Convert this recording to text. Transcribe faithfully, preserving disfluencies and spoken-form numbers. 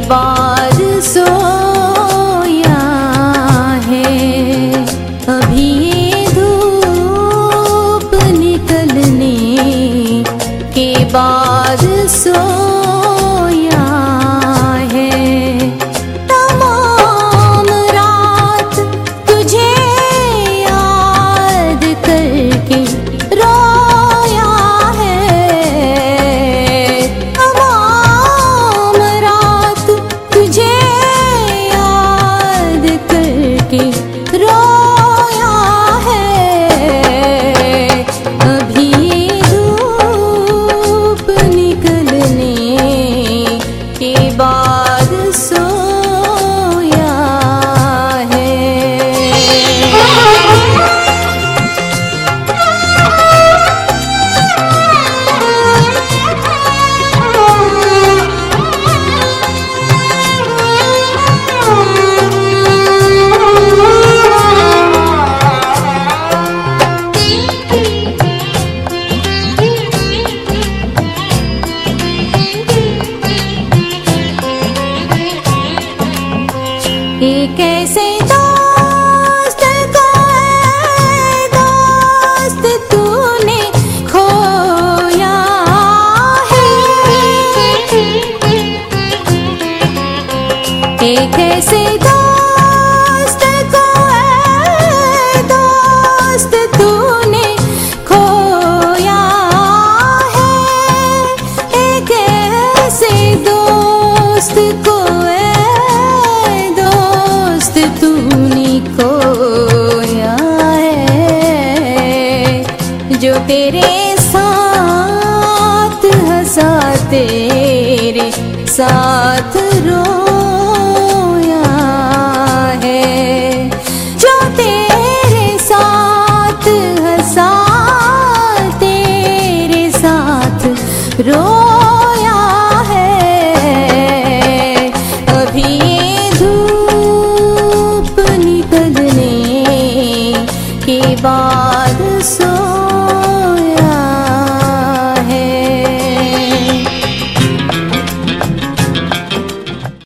बाद सोया है। अभी ये धूप निकलने के बाद सोया है। तमाम रात तुझे याद करके रोया है। तमाम रात तुझे याद करके रोया है। अभी धूप निकलने के बाद सोया है। एक ऐसे दोस्त को है दोस्त तूने खोया है। एक ऐसे दोस्त को है दोस्त तूने खोया है। एक ऐसे दोस्त को तूने खोया है, जो तेरे साथ हंसा तेरे साथ रोया है। जो तेरे साथ हंसा तेरे साथ रोया है। अभी धूप निकलने के बाद